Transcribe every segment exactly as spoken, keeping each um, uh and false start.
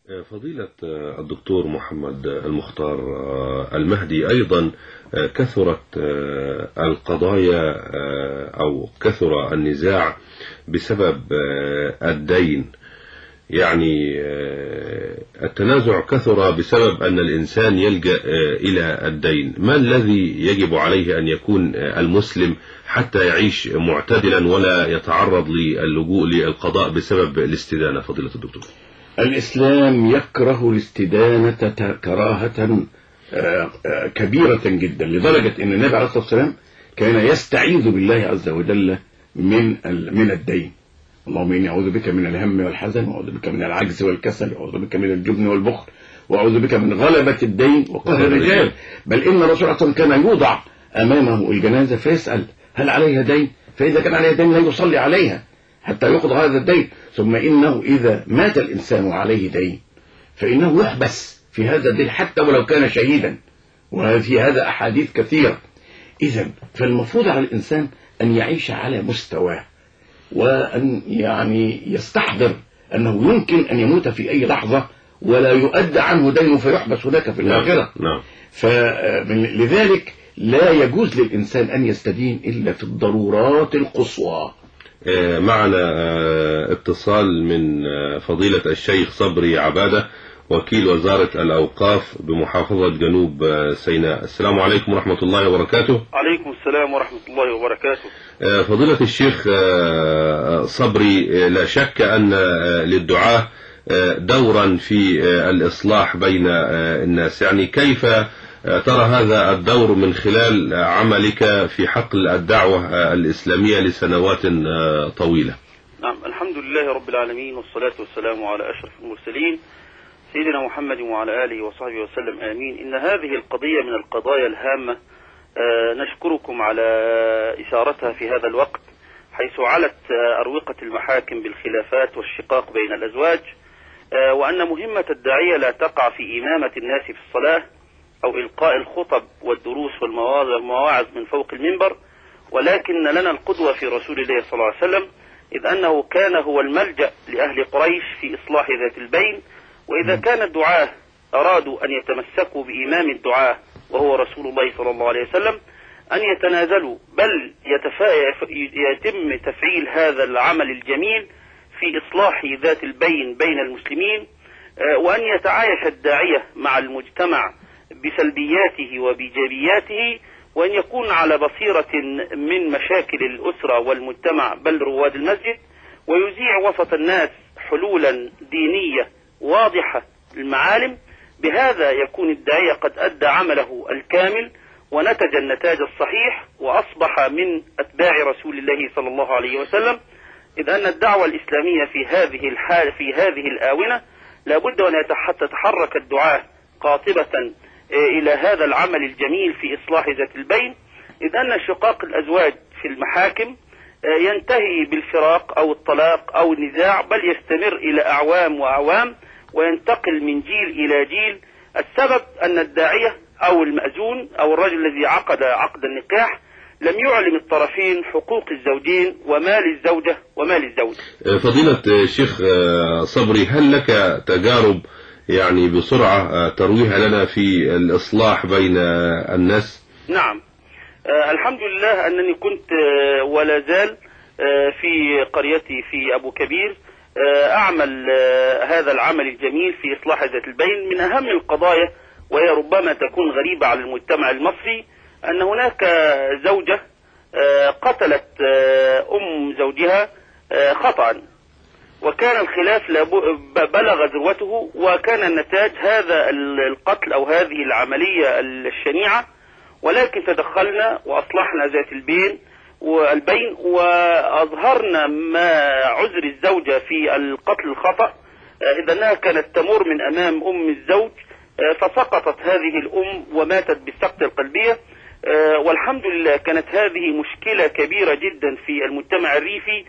فضيلة الدكتور محمد المختار المهدي، أيضا كثرت القضايا أو كثر النزاع بسبب الدين. يعني التنازع كثر بسبب أن الإنسان يلجأ إلى الدين. ما الذي يجب عليه أن يكون المسلم حتى يعيش معتدلا ولا يتعرض للجوء للقضاء بسبب الاستدانة فضيلة الدكتور؟ الإسلام يكره الاستدانة كراهة كبيرة جدا، لدرجة أن النبي عليه الصلاة والسلام كان يستعيذ بالله عز وجل من من الدين. اللهم إني أعوذ بك من الهم والحزن، وأعوذ بك من العجز والكسل، وأعوذ بك من الجبن والبخل، وأعوذ بك من غلبة الدين وقهر الرجال. بل إن الرسول أصلا كان يوضع أمامه الجنازة فيسأل هل عليها دين؟ فإذا كان عليها دين لا يصلي عليها حتى يقضى هذا الدين. ثم إنه إذا مات الإنسان وعليه دين فإنه يحبس في هذا الدين حتى ولو كان شهيدا، وفي هذا أحاديث كثيرة. إذن فالمفروض على الإنسان أن يعيش على مستواه، وأن يعني يستحضر أنه يمكن أن يموت في أي لحظة ولا يؤدى عنه دينه فيحبس هناك في الآخرة. نعم. فلذلك لا يجوز للإنسان أن يستدين إلا في الضرورات القصوى. معنا اتصال من فضيلة الشيخ صبري عبادة، وكيل وزارة الأوقاف بمحافظة جنوب سيناء. السلام عليكم ورحمة الله وبركاته. عليكم السلام ورحمة الله وبركاته. فضيلة الشيخ صبري، لا شك أن للدعاة دورا في الإصلاح بين الناس، يعني كيف ترى هذا الدور من خلال عملك في حقل الدعوة الإسلامية لسنوات طويلة؟ نعم، الحمد لله رب العالمين، والصلاة والسلام على أشرف المرسلين سيدنا محمد وعلى آله وصحبه وسلم، آمين. إن هذه القضية من القضايا الهامة، آه نشكركم على إثارتها في هذا الوقت، حيث علت آه أروقة المحاكم بالخلافات والشقاق بين الأزواج، آه وأن مهمة الداعية لا تقع في إمامة الناس في الصلاة أو إلقاء الخطب والدروس والمواعظ من فوق المنبر، ولكن لنا القدوة في رسول الله صلى الله عليه وسلم، إذ أنه كان هو الملجأ لأهل قريش في إصلاح ذات البين. وإذا كان الدعاة أرادوا أن يتمسكوا بإمام الدعاة وهو رسول الله صلى الله عليه وسلم أن يتنازلوا، بل يتم تفعيل هذا العمل الجميل في إصلاح ذات البين بين المسلمين، وأن يتعايش الداعية مع المجتمع بسلبياته وبإيجابياته، وأن يكون على بصيرة من مشاكل الأسرة والمجتمع بل رواد المسجد، ويذيع وسط الناس حلولا دينية واضحة المعالم. بهذا يكون الداعية قد أدى عمله الكامل ونتج النتاج الصحيح، وأصبح من أتباع رسول الله صلى الله عليه وسلم، إذ أن الدعوة الإسلامية في هذه الحال في هذه الآونة لابد أن يتحرك الدعاة قاطبة إلى هذا العمل الجميل في إصلاح ذات البين، إذ أن شقاق الأزواج في المحاكم ينتهي بالفراق أو الطلاق أو النزاع، بل يستمر إلى أعوام وأعوام وينتقل من جيل إلى جيل. السبب أن الداعية أو المأذون أو الرجل الذي عقد عقد النكاح لم يعلم الطرفين حقوق الزوجين ومال الزوجة ومال الزوج. فضيلة الشيخ صبري، هل لك تجارب يعني بسرعة ترويها لنا في الإصلاح بين الناس؟ نعم، آه الحمد لله أنني كنت آه ولا زال آه في قريتي في أبو كبير آه أعمل آه هذا العمل الجميل في إصلاح ذات البين. من أهم القضايا، وهي ربما تكون غريبة على المجتمع المصري، أن هناك زوجة آه قتلت آه أم زوجها آه خطأ، وكان الخلاف بلغ ذروته، وكان النتاج هذا القتل أو هذه العملية الشنيعة. ولكن تدخلنا وأصلحنا ذات البين والبين وأظهرنا ما عذر الزوجة في القتل الخطأ، إذ أنها كانت تمر من أمام أم الزوج فسقطت هذه الأم وماتت بالسقطة القلبية. والحمد لله كانت هذه مشكلة كبيرة جدا في المجتمع الريفي،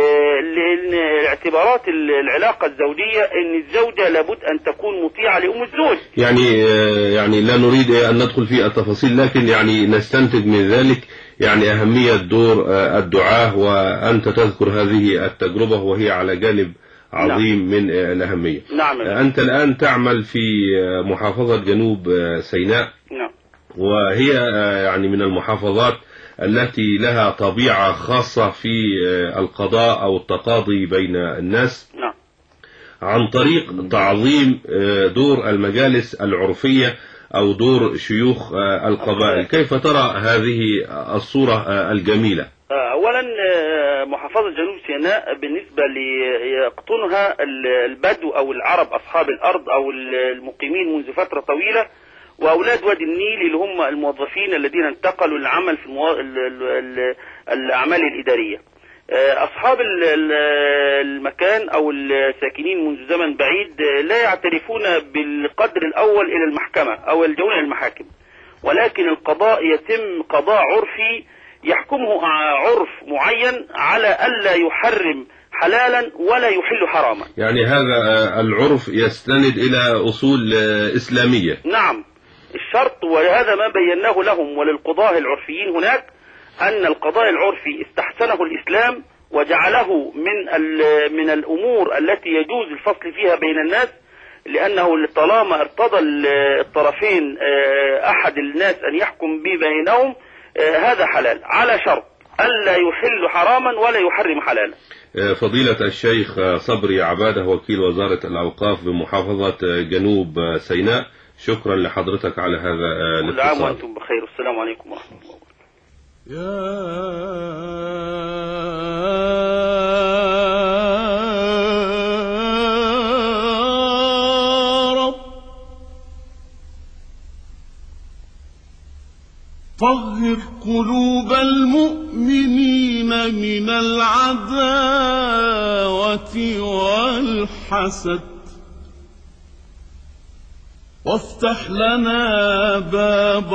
لأن اعتبارات العلاقة الزوجية أن الزوجة لابد أن تكون مطيعة لأم الزوج. يعني يعني لا نريد أن ندخل في التفاصيل، لكن يعني نستنتج من ذلك يعني أهمية دور الدعاة، وأنت تذكر هذه التجربة وهي على جانب عظيم من الأهمية. نعم. أنت الآن تعمل في محافظة جنوب سيناء. نعم. وهي يعني من المحافظات التي لها طبيعة خاصة في القضاء أو التقاضي بين الناس. نعم. عن طريق تعظيم دور المجالس العرفية أو دور شيوخ القبائل. كيف ترى هذه الصورة الجميلة؟ أولا محافظة جنوب سيناء بالنسبة ليقطنها البدو أو العرب أصحاب الأرض أو المقيمين منذ فترة طويلة، وأولاد وادي النيل اللي هم الموظفين الذين انتقلوا للعمل في المو... الأعمال الإدارية. أصحاب المكان أو الساكنين منذ زمن بعيد لا يعترفون بالقدر الأول إلى المحكمة أو يلجؤون إلى المحاكم، ولكن القضاء يتم قضاء عرفي يحكمه عرف معين على ألا يحرم حلالا ولا يحل حراما. يعني هذا العرف يستند إلى أصول إسلامية. نعم. الشرط وهذا ما بيناه لهم وللقضاة العرفيين هناك أن القضاء العرفي استحسنه الإسلام وجعله من من الأمور التي يجوز الفصل فيها بين الناس، لأنه طالما ارتضى الطرفين أحد الناس أن يحكم به بينهم هذا حلال، على شرط ألا يحل حراما ولا يحرم حلالا. فضيلة الشيخ صبري عبادة وكيل وزارة الأوقاف بمحافظة جنوب سيناء، شكرا لحضرتك على هذا الاتصال. كل عام وأنتم بخير، والسلام عليكم ورحمة الله وبركاته. يا رب طهر قلوب المؤمنين من العداوة والحسد، وافتح لنا باب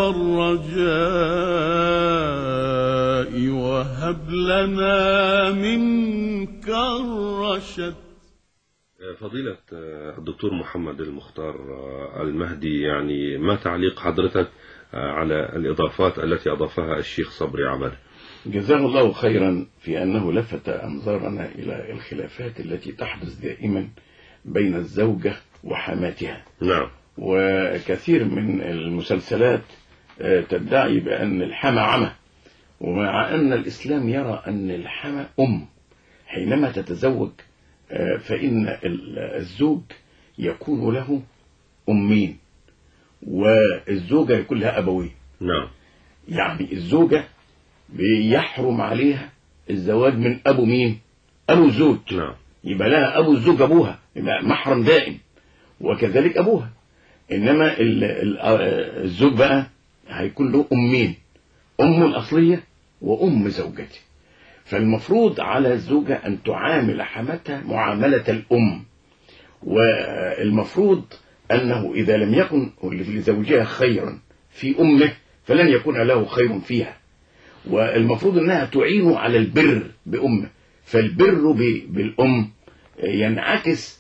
الرجاء وهب لنا منك الرشد. فضيلة الدكتور محمد المختار المهدي، يعني ما تعليق حضرتك على الإضافات التي أضافها الشيخ صبري عبادة؟ جزاه الله خيرا في أنه لفت أنظارنا إلى الخلافات التي تحدث دائما بين الزوجة وحماتها. نعم. وكثير من المسلسلات تدعي بأن الحما عمى، ومع أن الإسلام يرى أن الحما أم. حينما تتزوج فإن الزوج يكون له أمين والزوجة يكون لها أبوين. نعم. يعني الزوجة بيحرم عليها الزواج من أبو مين؟ أبو الزوج. نعم. يبقى لها أبو الزوج أبوها، يبقى محرم دائم، وكذلك أبوها. إنما الزوج بقى هيكون له أمين، أم الأصلية وأم زوجته. فالمفروض على الزوجة أن تعامل حماتها معاملة الأم، والمفروض أنه إذا لم يكن لزوجها خيرا في أمه فلن يكون له خير فيها، والمفروض أنها تعين على البر بأمه. فالبر بالأم ينعكس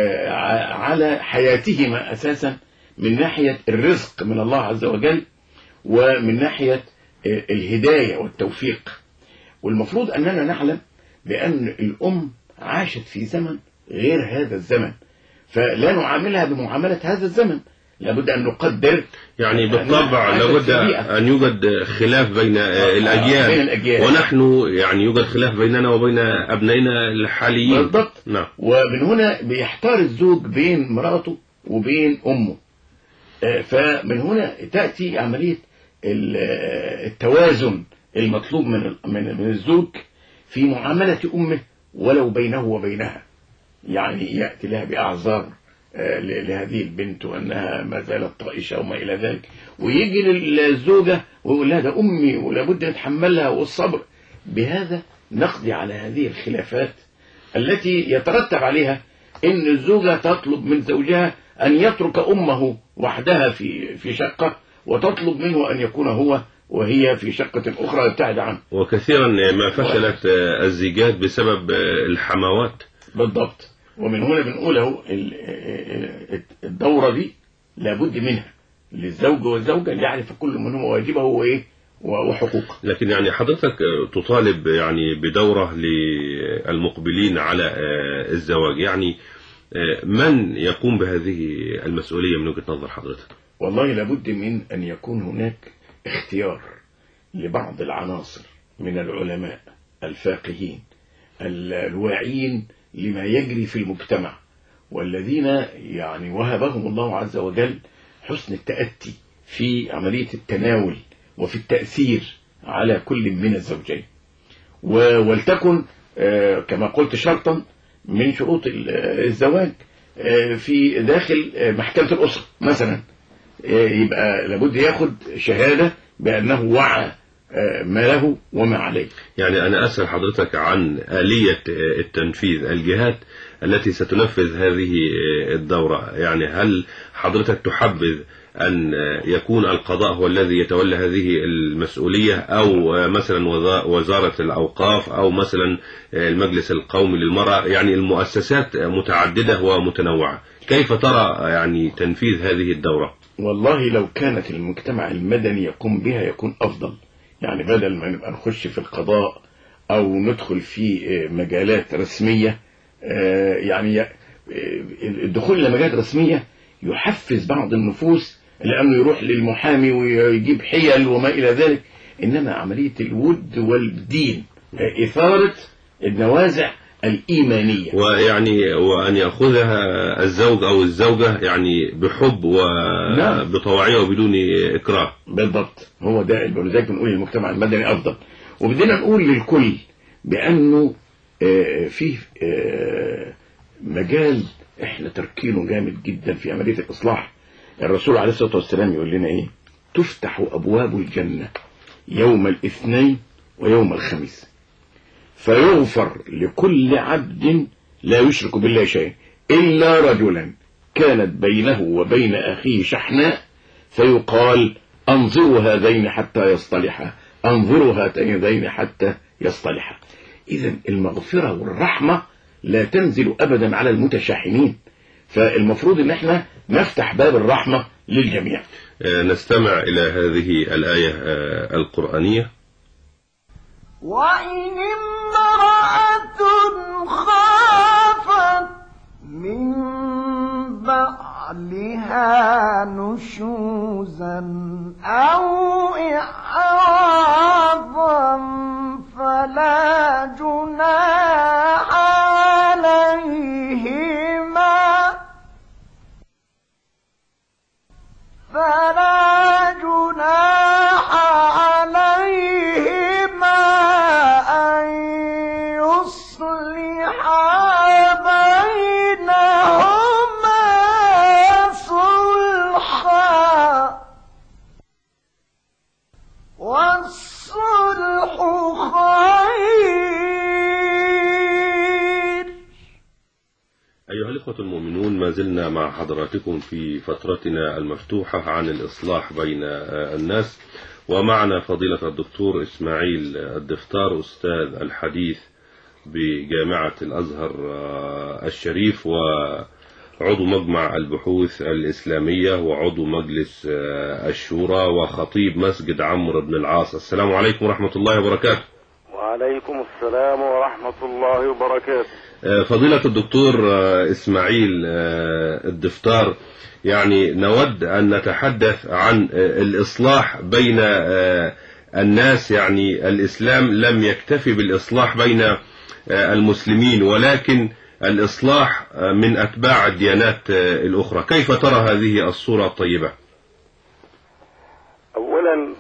على حياتهما أساسا من ناحية الرزق من الله عز وجل ومن ناحية الهداية والتوفيق. والمفروض أننا نعلم بأن الأم عاشت في زمن غير هذا الزمن، فلا نعاملها بمعاملة هذا الزمن، لابد أن نقدر. يعني بالطبع لابد أن يوجد خلاف بين الأجيال, بين الأجيال. ونحن يعني يوجد خلاف بيننا وبين أبنائنا الحاليين. بالضبط. نعم. ومن هنا بيحتار الزوج بين مراته وبين أمه، فمن هنا تأتي عملية التوازن المطلوب من من الزوج في معاملة أمه ولو بينه وبينها. يعني يأتي لها بأعذار لهذه البنت وأنها ما زالت طائشة وما إلى ذلك، ويجي للزوجة ويقول لها ده أمي ولابد نتحملها والصبر. بهذا نقضي على هذه الخلافات التي يترتب عليها إن الزوجة تطلب من زوجها أن يترك أمه وحدها في في شقة، وتطلب منه أن يكون هو وهي في شقة أخرى يبتعد عنه. وكثيرا ما فشلت الزيجات بسبب الحموات. بالضبط. ومن هنا بنقوله الدورة دي لابد منها للزوج والزوجة، يعرف كل منهم واجبه وإيه وحقوق. لكن يعني حضرتك تطالب يعني بدورة للمقبلين على الزواج، يعني من يقوم بهذه المسؤولية من وجهة نظر حضرتك؟ والله لابد من أن يكون هناك اختيار لبعض العناصر من العلماء الفاقهين الواعين لما يجري في المجتمع، والذين يعني وهبهم الله عز وجل حسن التأتي في عملية التناول وفي التأثير على كل من الزوجين. ولتكن كما قلت شرطا من شروط الزواج في داخل محكمة الأسرة مثلا، يبقى لابد ياخد شهادة بأنه وعى ما له وما عليه. يعني أنا أسأل حضرتك عن آلية التنفيذ، الجهات التي ستنفذ هذه الدورة، يعني هل حضرتك تحبذ أن يكون القضاء هو الذي يتولى هذه المسؤولية، أو مثلا وزارة الأوقاف، أو مثلا المجلس القومي للمرأة، يعني المؤسسات متعددة ومتنوعة، كيف ترى يعني تنفيذ هذه الدورة؟ والله لو كانت المجتمع المدني يقوم بها يكون أفضل، يعني بدل ما نبقى نخش في القضاء أو ندخل في مجالات رسمية، يعني الدخول إلى مجالات رسمية يحفز بعض النفوس لأنه يروح للمحامي ويجيب حيل وما إلى ذلك، إنما عملية الود والدين، إثارة النوازع الإيمانية، ويعني وأن يأخذها الزوج أو الزوجة يعني بحب وبطواعية وبدون إكراه. بالضبط، هو ده ولذلك بنقول المجتمع المدني أفضل. وبدنا نقول للكل بأنه فيه مجال احنا تركينه جامد جدا في عملية الإصلاح. الرسول عليه الصلاة والسلام يقول لنا ايه؟ تفتح أبواب الجنة يوم الاثنين ويوم الخميس، فيغفر لكل عبد لا يشرك بالله شيئا إلا رجلا كانت بينه وبين أخيه شحناء، فيقال أنظروا هذين حتى يصطلحا، أنظروا هاتين حتى يصطلحا. إذن المغفرة والرحمة لا تنزل أبدا على المتشاحنين، فالمفروض ان احنا نفتح باب الرحمة للجميع. نستمع إلى هذه الآية القرآنية: وإن امرأة خافت من بعلها نشوزا أو إعراضا فلا جناح عليهما فلا جناح عليهما أن يصلحا بينهما صلحا، والصلح خير. أيها الإخوة المؤمنون، ما زلنا مع حضراتكم في فترتنا المفتوحة عن الإصلاح بين الناس، ومعنا فضيلة الدكتور إسماعيل الدفتار، أستاذ الحديث بجامعة الأزهر الشريف، وعضو مجمع البحوث الإسلامية، وعضو مجلس الشورى، وخطيب مسجد عمرو بن العاص. السلام عليكم ورحمة الله وبركاته. وعليكم السلام ورحمة الله وبركاته. فضيلة الدكتور إسماعيل الدفتار، يعني نود أن نتحدث عن الإصلاح بين الناس. يعني الإسلام لم يكتفي بالإصلاح بين المسلمين، ولكن الإصلاح من أتباع الديانات الأخرى. كيف ترى هذه الصورة الطيبة؟ أولا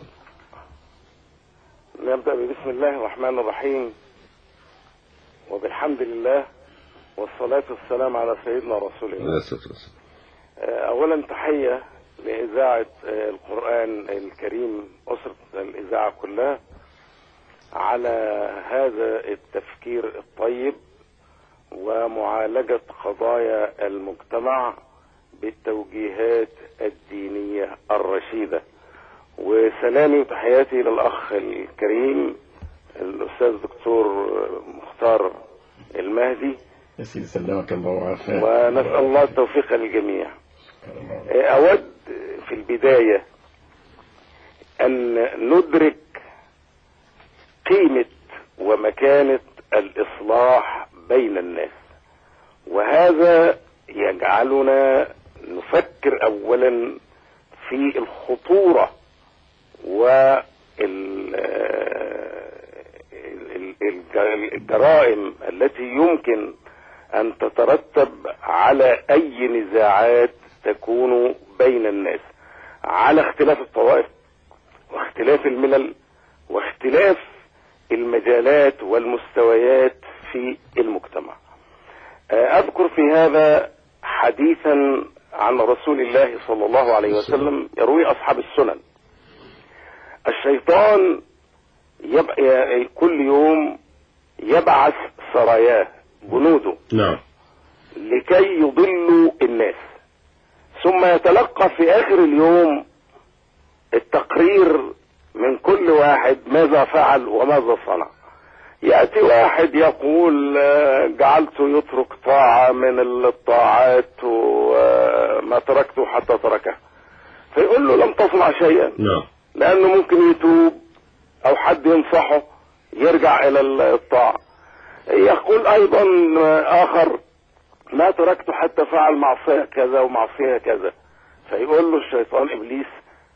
نبدأ بسم الله الرحمن الرحيم، وبالحمد لله، والصلاة والسلام على سيدنا رسول الله. أولا تحية لإذاعة القرآن الكريم، أسرة الإذاعة كلها، على هذا التفكير الطيب ومعالجة قضايا المجتمع بالتوجيهات الدينية الرشيدة. وسلامي وتحياتي للأخ الكريم الأستاذ دكتور مختار المهدي، يسير سلامك الله وعافاك، ونسأل الله التوفيق للجميع. أود في البداية أن ندرك قيمة ومكانة الإصلاح بين الناس، وهذا يجعلنا نفكر أولا في الخطورة والجرائم التي يمكن أن تترتب على أي نزاعات تكون بين الناس، على اختلاف الطوائف واختلاف الملل واختلاف المجالات والمستويات في المجتمع. أذكر في هذا حديثا عن رسول الله صلى الله عليه وسلم يروي أصحاب السنن. الشيطان يبقى كل يوم يبعث سراياه جنوده نعم لكي يضلوا الناس، ثم يتلقى في آخر اليوم التقرير من كل واحد ماذا فعل وماذا صنع. يأتي واحد يقول جعلته يترك طاعة من الطاعات وما تركته حتى تركه، فيقول له لم تصنع شيئا، نعم لأنه ممكن يتوب أو حد ينصحه يرجع إلى الطاعة. يقول أيضا آخر ما تركته حتى فعل معصية كذا ومعصية كذا، فيقول له الشيطان إبليس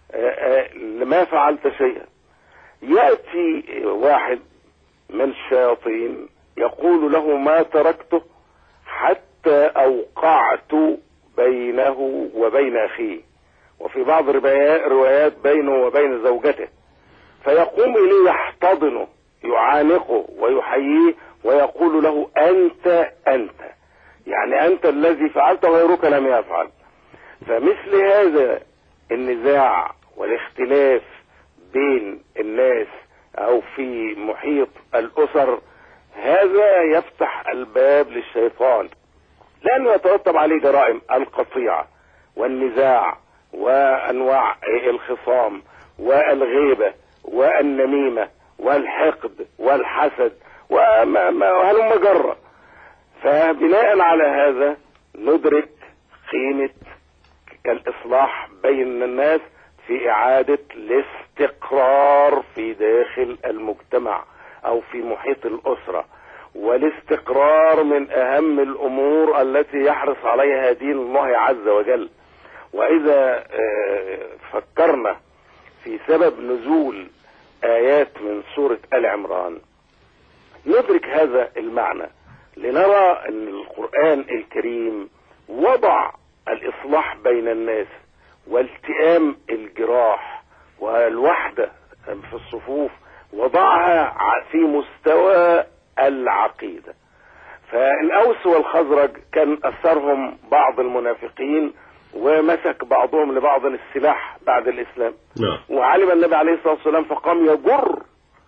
لما فعلت شيئا. يأتي واحد من الشياطين يقول له ما تركته حتى أوقعت بينه وبين أخيه، وفي بعض الروايات بينه وبين زوجته، فيقوم إليه يحتضنه يعانقه ويحييه ويقول له أنت أنت، يعني أنت الذي فعلت غيرك لم يفعل. فمثل هذا النزاع والاختلاف بين الناس أو في محيط الأسر هذا يفتح الباب للشيطان، لأنه يترتب عليه جرائم القطيعة والنزاع وأنواع الخصام والغيبة والنميمة والحقد والحسد وهلم جرة. فبناء على هذا ندرك قيمة الإصلاح بين الناس في إعادة الاستقرار في داخل المجتمع أو في محيط الأسرة، والاستقرار من أهم الأمور التي يحرص عليها دين الله عز وجل. وإذا فكرنا في سبب نزول آيات من سورة آل عمران ندرك هذا المعنى، لنرى أن القرآن الكريم وضع الإصلاح بين الناس والتئام الجراح والوحدة في الصفوف وضعها في مستوى العقيدة. فالأوس والخزرج كان أثرهم بعض المنافقين ومسك بعضهم لبعض السلاح بعد الإسلام، وعلم النبي عليه الصلاة والسلام فقام يجر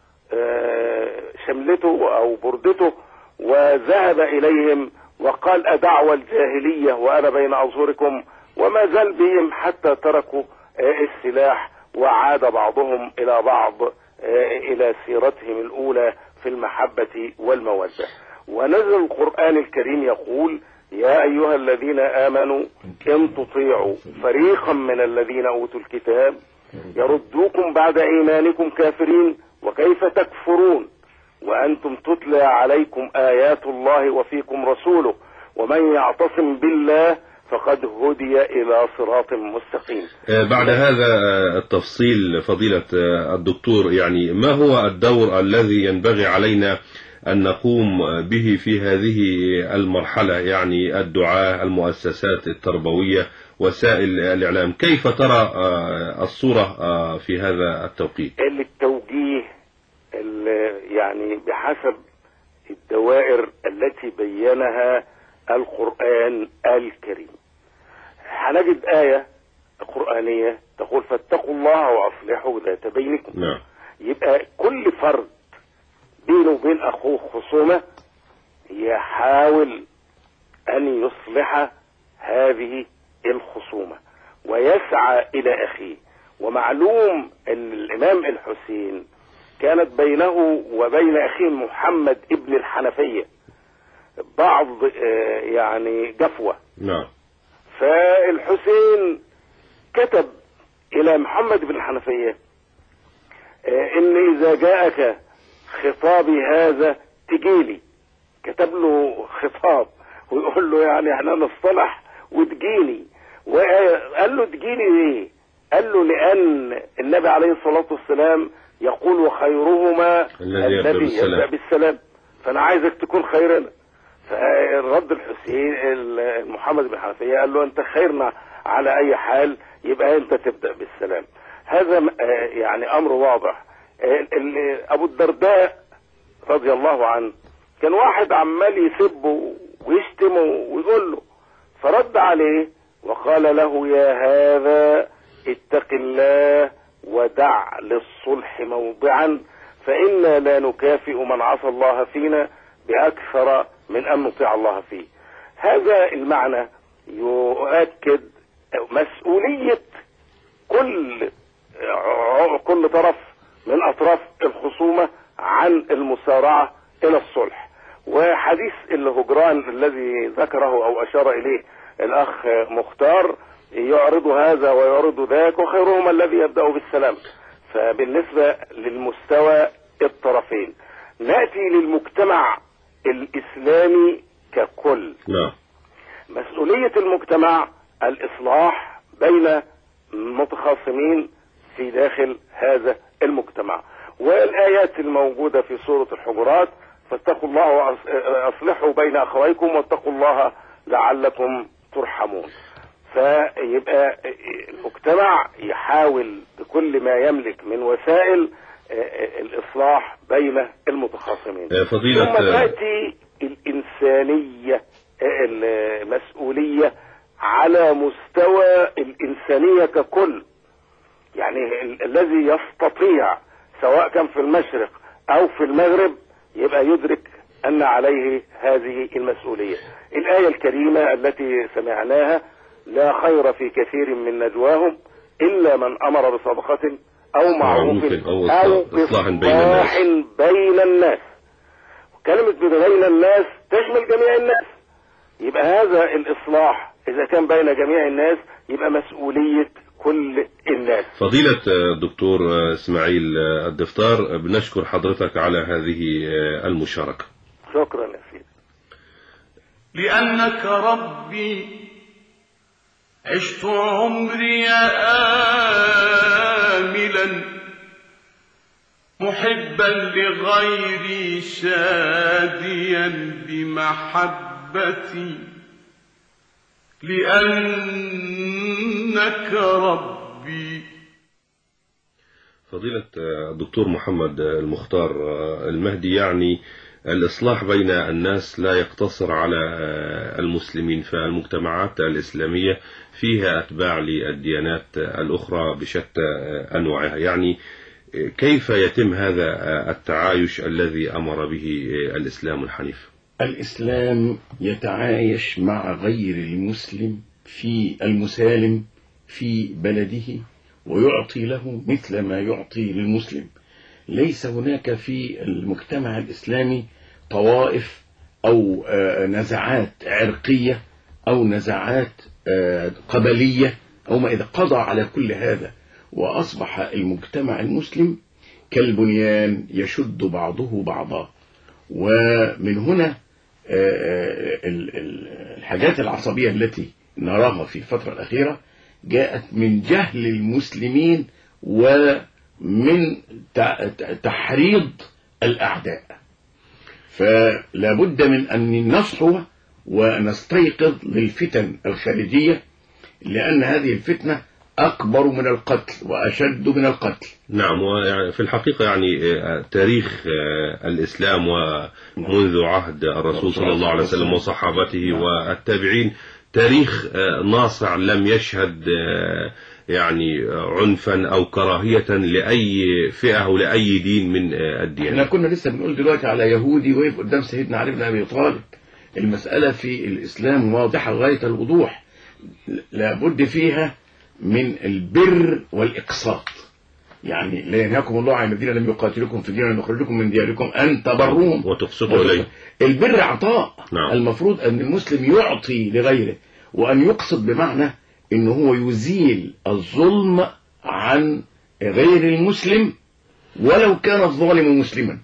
شملته أو بردته وذهب إليهم وقال أدعوى الجاهلية وأنا بين أظهركم، وما زال بهم حتى تركوا السلاح وعاد بعضهم إلى بعض إلى سيرتهم الأولى في المحبة والمودة. ونزل القرآن الكريم يقول يا أيها الذين آمنوا إن تطيعوا فريقا من الذين أوتوا الكتاب يردوكم بعد إيمانكم كافرين وكيف تكفرون وأنتم تتلى عليكم آيات الله وفيكم رسوله ومن يعتصم بالله فقد هدي إلى صراط مستقيم. بعد هذا التفصيل فضيلة الدكتور، يعني ما هو الدور الذي ينبغي علينا أن نقوم به في هذه المرحلة، يعني الدعاة، المؤسسات التربوية، وسائل الإعلام، كيف ترى الصورة في هذا التوقيت؟ التوجيه يعني بحسب الدوائر التي بينها القرآن الكريم. هنجد آية قرآنية تقول فاتقوا الله وأصلحوا ذات بينكم. نعم. يبقى كل فرد بينه وبين أخوه خصومة يحاول أن يصلح هذه الخصومة ويسعى إلى أخيه. ومعلوم أن الإمام الحسين كانت بينه وبين أخيه محمد ابن الحنفية بعض يعني جفوة. نعم. فالحسين كتب إلى محمد بن الحنفية إن إذا جاءك خطابي هذا تجيلي. كتب له خطاب ويقول له يعني احنا نصطلح وتجيني. وقال له تجيني ليه؟ قال له لأن النبي عليه الصلاة والسلام يقول وخيرهما الذي يبدأ بالسلام، فأنا عايزك تكون خيرنا. فالرد الحسين محمد بن حنفية قال له أنت خيرنا على أي حال، يبقى أنت تبدأ بالسلام. هذا يعني أمر واضح. أبو الدرداء رضي الله عنه كان واحد عمال يسبه ويشتمه ويقول له، فرد عليه وقال له يا هذا اتق الله ودع للصلح موضعا، فإنا لا نكافئ من عصى الله فينا بأكثر من أن نطيع الله فيه. هذا المعنى يؤكد مسؤولية كل كل طرف من أطراف الخصومة عن المسارعة إلى الصلح. وحديث الهجران الذي ذكره أو أشار إليه الأخ مختار يعرض هذا ويعرض ذاك، وخيرهما الذي يبدأ بالسلام. فبالنسبة للمستوى الطرفين نأتي للمجتمع الإسلامي ككل. لا. مسؤولية المجتمع الإصلاح بين متخاصمين في داخل هذا المجتمع، والآيات الموجودة في سورة الحجرات فاتقوا الله وأصلحوا بين أخويكم واتقوا الله لعلكم ترحمون. فيبقى المجتمع يحاول بكل ما يملك من وسائل الإصلاح بين المتخاصمين. فضيلة ثم تأتي الإنسانية، المسؤولية على مستوى الإنسانية ككل، يعني الذي يستطيع سواء كان في المشرق أو في المغرب يبقى يدرك أن عليه هذه المسؤولية. الآية الكريمة التي سمعناها لا خير في كثير من نجواهم إلا من أمر بصدقة أو معروف أو إصلاح بين الناس. كلمة بين الناس تشمل جميع الناس، يبقى هذا الإصلاح إذا كان بين جميع الناس يبقى مسؤولية كل الناس. فضيلة الدكتور إسماعيل الدفتار، بنشكر حضرتك على هذه المشاركة. شكرا يا سيدي. لأنك ربي عشت عمري آملا محبا لغيري شاديا بمحبتي، لأنك ربي. فضيلة الدكتور محمد المختار المهدي، يعني الإصلاح بين الناس لا يقتصر على المسلمين، فالمجتمعات الإسلامية فيها أتباع للديانات الأخرى بشتى أنواعها، يعني كيف يتم هذا التعايش الذي أمر به الإسلام الحنيف؟ الإسلام يتعايش مع غير المسلم في المسالم في بلده ويعطي له مثل ما يعطي للمسلم. ليس هناك في المجتمع الإسلامي طوائف أو نزعات عرقية أو نزعات قبلية أو ما إذا قضى على كل هذا، وأصبح المجتمع المسلم كالبنيان يشد بعضه بعضا. ومن هنا الحاجات العصبية التي نراها في الفترة الأخيرة جاءت من جهل المسلمين ومن تحريض الأعداء. فلا بد من أن نصحو ونستيقظ للفتن الخارجية، لأن هذه الفتنة أكبر من القتل وأشد من القتل. نعم، وفي الحقيقة يعني تاريخ الإسلام ومنذ عهد الرسول صلى الله عليه وسلم وصحابته والتابعين تاريخ ناصع لم يشهد يعني عنفا أو كراهية لأي فئة أو لأي دين من الديانات. احنا كنا لسه بنقول دلوقتي على يهودي وقف قدام سيدنا علي بن أبي طالب. المسألة في الإسلام واضحة غاية الوضوح، لابد فيها من البر والإقساط. يعني لا ينهاكم الله عن الذين لم يقاتلوكم في الدين ولم يخرجوكم من دياركم أن تبروهم وتقسطوا إليه. البر عطاء. نعم. المفروض أن المسلم يعطي لغيره، وأن يقسط بمعنى أنه هو يزيل الظلم عن غير المسلم ولو كان الظالم مسلما.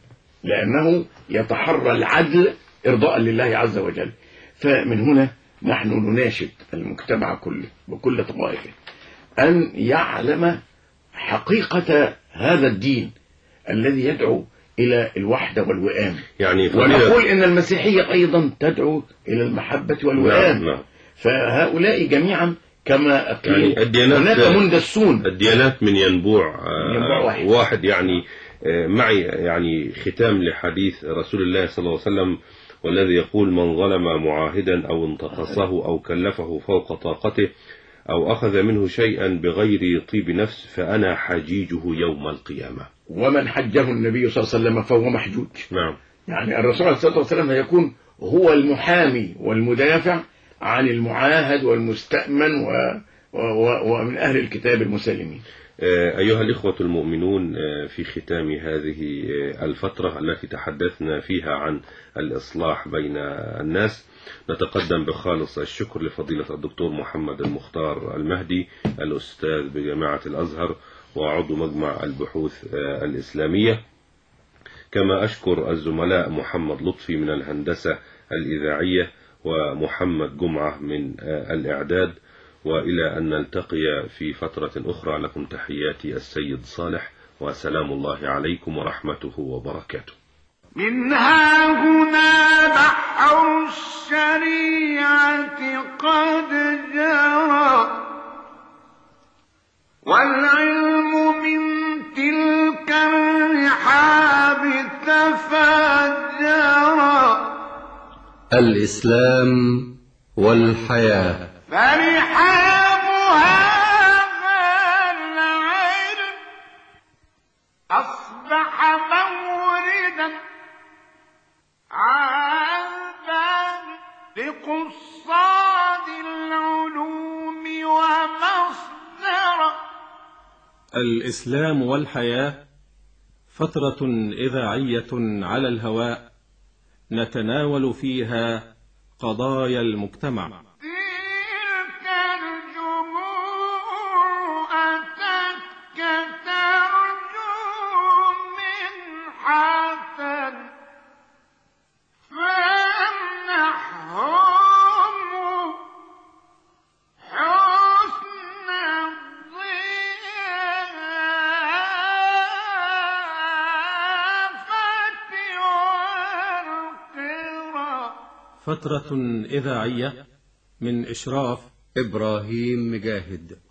لأنه يتحرى العدل إرضاء لله عز وجل. فمن هنا نحن نناشد المجتمع كله بكل طوائفه أن يعلم حقيقة هذا الدين الذي يدعو إلى الوحدة والوئام، يعني ونقول إن المسيحية أيضا تدعو إلى المحبة والوئام. نعم نعم. فهؤلاء جميعا كما قيل يعني الديانات هناك مندسون، الديانات من ينبوع, ينبوع واحد. واحد يعني معي يعني ختام لحديث رسول الله صلى الله عليه وسلم والذي يقول: من ظلم معاهدا أو انتقصه أو كلفه فوق طاقته أو أخذ منه شيئا بغير طيب نفس فأنا حجيجه يوم القيامة. ومن حجه النبي صلى الله عليه وسلم فهو محجوج. نعم. يعني الرسول صلى الله عليه وسلم يكون هو المحامي والمدافع عن المعاهد والمستأمن و... و... ومن أهل الكتاب المسلمين. أيها الإخوة المؤمنون، في ختام هذه الفترة التي تحدثنا فيها عن الإصلاح بين الناس، نتقدم بخالص الشكر لفضيلة الدكتور محمد المختار المهدي، الأستاذ بجامعة الأزهر وعضو مجمع البحوث الإسلامية. كما أشكر الزملاء محمد لطفي من الهندسة الإذاعية ومحمد جمعة من الإعداد، وإلى أن نلتقي في فترة أخرى لكم تحياتي السيد صالح، وسلام الله عليكم ورحمته وبركاته. منها هنا بحر الشريعة قد جرى، والعلم من تلك الرحاب تفجرا. الإسلام والحياة. فرحاب هذا العلم أصبح موردا عذبا لقصاد العلوم ومصدرا. الإسلام والحياة فترة إذاعية على الهواء نتناول فيها قضايا المجتمع. تلك الجموع أتتك ترجو منحة فامنحهم حسن الضيافة والقرى. فترة إذاعية من إشراف إبراهيم مجاهد.